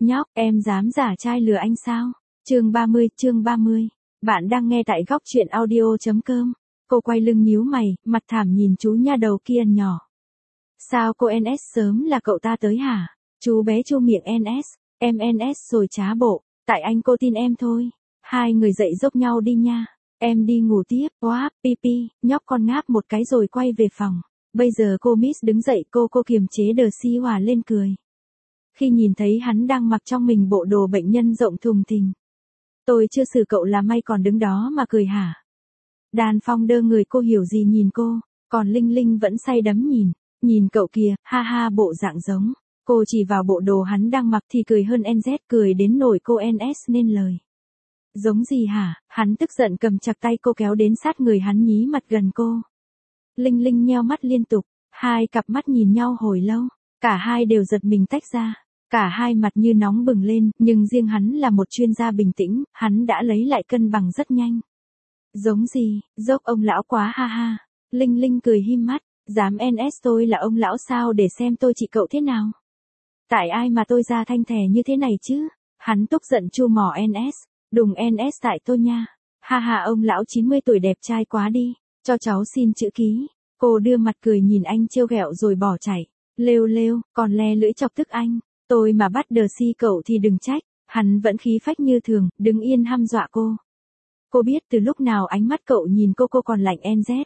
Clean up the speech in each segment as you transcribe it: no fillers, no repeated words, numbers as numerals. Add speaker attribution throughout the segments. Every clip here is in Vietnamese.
Speaker 1: Nhóc, em dám giả trai lừa anh sao? Chương 30. Bạn đang nghe tại góc truyện audio.com. Cô quay lưng nhíu mày, mặt thảm nhìn chú nha đầu kia nhỏ. Sao cô NS sớm là cậu ta tới hả? Chú bé chu miệng NS, em NS rồi trá bộ, tại anh cô tin em thôi. Hai người dậy dốc nhau đi nha. Em đi ngủ tiếp, pipi, nhóc con ngáp một cái rồi quay về phòng. Bây giờ cô Miss đứng dậy cô kiềm chế đờ si hòa lên cười. Khi nhìn thấy hắn đang mặc trong mình bộ đồ bệnh nhân rộng thùng thình. Tôi chưa xử cậu là may còn đứng đó mà cười hả? Đàn Phong đơ người cô hiểu gì nhìn cô, còn Linh Linh vẫn say đắm nhìn cậu kìa, ha ha bộ dạng giống. Cô chỉ vào bộ đồ hắn đang mặc thì cười hơn NZ, cười đến nổi cô NS nên lời. Giống gì hả? Hắn tức giận cầm chặt tay cô kéo đến sát người hắn nhí mặt gần cô. Linh Linh nheo mắt liên tục, hai cặp mắt nhìn nhau hồi lâu, cả hai đều giật mình tách ra. Cả hai mặt như nóng bừng lên, nhưng riêng hắn là một chuyên gia bình tĩnh, hắn đã lấy lại cân bằng rất nhanh. Giống gì, dốc ông lão quá ha ha. Linh Linh cười him mắt, dám NS tôi là ông lão sao để xem tôi trị cậu thế nào. Tại ai mà tôi ra thanh thè như thế này chứ? Hắn tức giận chu mỏ NS, đùng NS tại tôi nha. Ha ha ông lão 90 tuổi đẹp trai quá đi, cho cháu xin chữ ký. Cô đưa mặt cười nhìn anh trêu ghẹo rồi bỏ chạy. Lêu, còn le lưỡi chọc tức anh. Tôi mà bắt đờ si cậu thì đừng trách. Hắn vẫn khí phách như thường, đứng yên hăm dọa cô. Cô biết từ lúc nào ánh mắt cậu nhìn cô còn lạnh NZ.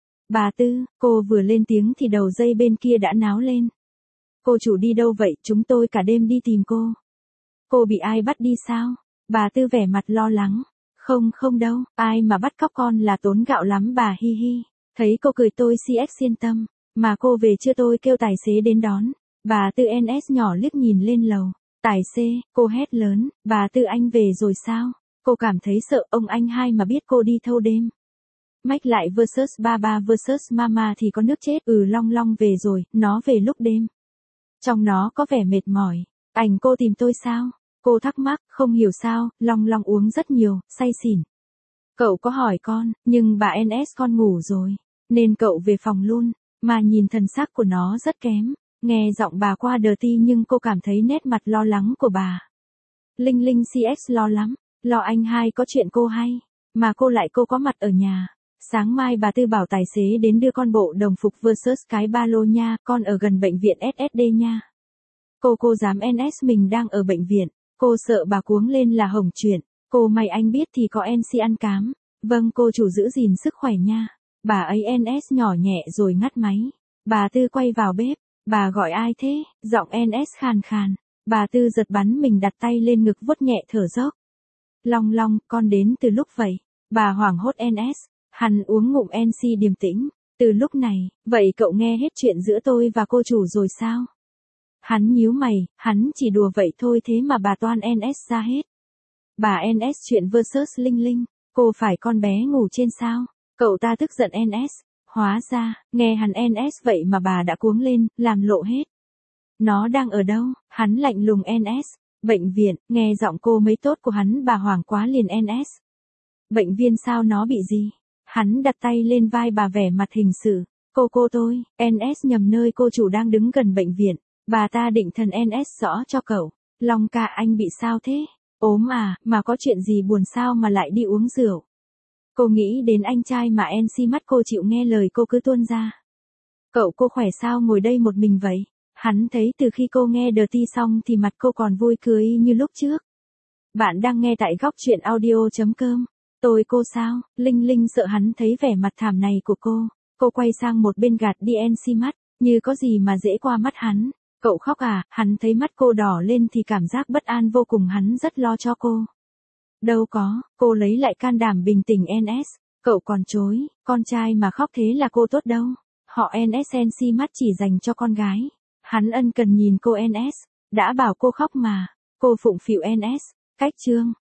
Speaker 1: Bà Tư, cô vừa lên tiếng thì đầu dây bên kia đã náo lên. Cô chủ đi đâu vậy, chúng tôi cả đêm đi tìm cô. Cô bị ai bắt đi sao? Bà Tư vẻ mặt lo lắng. Không đâu, ai mà bắt cóc con là tốn gạo lắm bà hi hi. Thấy cô cười tôi CX yên tâm, mà cô về chưa tôi kêu tài xế đến đón. Bà Tư NS nhỏ liếc nhìn lên lầu. Tài xế, cô hét lớn, bà Tư anh về rồi sao? Cô cảm thấy sợ ông anh hai mà biết cô đi thâu đêm. Mách lại versus Baba versus Mama thì có nước chết. Long Long về rồi, nó về lúc đêm. Trong nó có vẻ mệt mỏi. Ảnh cô tìm tôi sao? Cô thắc mắc, không hiểu sao, Long Long uống rất nhiều, say xỉn. Cậu có hỏi con, nhưng bà NS con ngủ rồi, nên cậu về phòng luôn, mà nhìn thần sắc của nó rất kém. Nghe giọng bà qua đờ ti nhưng cô cảm thấy nét mặt lo lắng của bà. Linh Linh CX lo lắm, lo anh hai có chuyện cô hay, mà cô có mặt ở nhà. Sáng mai bà Tư bảo tài xế đến đưa con bộ đồng phục versus cái ba lô nha, con ở gần bệnh viện SSD nha. Cô dám NS mình đang ở bệnh viện, cô sợ bà cuống lên là hỏng chuyện. Cô mày anh biết thì có NC ăn cám. Vâng cô chủ giữ gìn sức khỏe nha. Bà ấy NS nhỏ nhẹ rồi ngắt máy. Bà Tư quay vào bếp. Bà gọi ai thế? Giọng NS khàn khàn. Bà Tư giật bắn mình đặt tay lên ngực vuốt nhẹ thở dốc. Long Long, con đến từ lúc vậy. Bà hoảng hốt NS. Hắn uống ngụm NC điềm tĩnh. Từ lúc này, vậy cậu nghe hết chuyện giữa tôi và cô chủ rồi sao? Hắn nhíu mày, hắn chỉ đùa vậy thôi thế mà bà toan NS ra hết. Bà NS chuyện versus Linh Linh, cô phải con bé ngủ trên sao? Cậu ta tức giận NS. Hóa ra, nghe hắn NS vậy mà bà đã cuống lên, làm lộ hết. Nó đang ở đâu? Hắn lạnh lùng NS. Bệnh viện, nghe giọng cô mấy tốt của hắn bà hoảng quá liền NS. Bệnh viện sao nó bị gì? Hắn đặt tay lên vai bà vẻ mặt hình sự. Cô tôi, NS nhầm nơi cô chủ đang đứng gần bệnh viện. Bà ta định thần NS rõ cho cậu. Long ca anh bị sao thế? Ốm à, mà có chuyện gì buồn sao mà lại đi uống rượu? Cô nghĩ đến anh trai mà NC mắt cô chịu nghe lời cô cứ tuôn ra. Cô khỏe sao ngồi đây một mình vậy? Hắn thấy từ khi cô nghe Dirty xong thì mặt cô còn vui cười như lúc trước. Bạn đang nghe tại góc truyện audio.com. Cô sao? Linh Linh sợ hắn thấy vẻ mặt thảm này của cô. Cô quay sang một bên gạt đi NC mắt, như có gì mà dễ qua mắt hắn. Cậu khóc à? Hắn thấy mắt cô đỏ lên thì cảm giác bất an vô cùng, hắn rất lo cho cô. Đâu có, cô lấy lại can đảm bình tĩnh NS. Cậu còn chối, con trai mà khóc thế là cô tốt đâu. Họ NSNC mắt chỉ dành cho con gái. Hắn ân cần nhìn cô NS. Đã bảo cô khóc mà. Cô phụng phịu NS. Cách chương.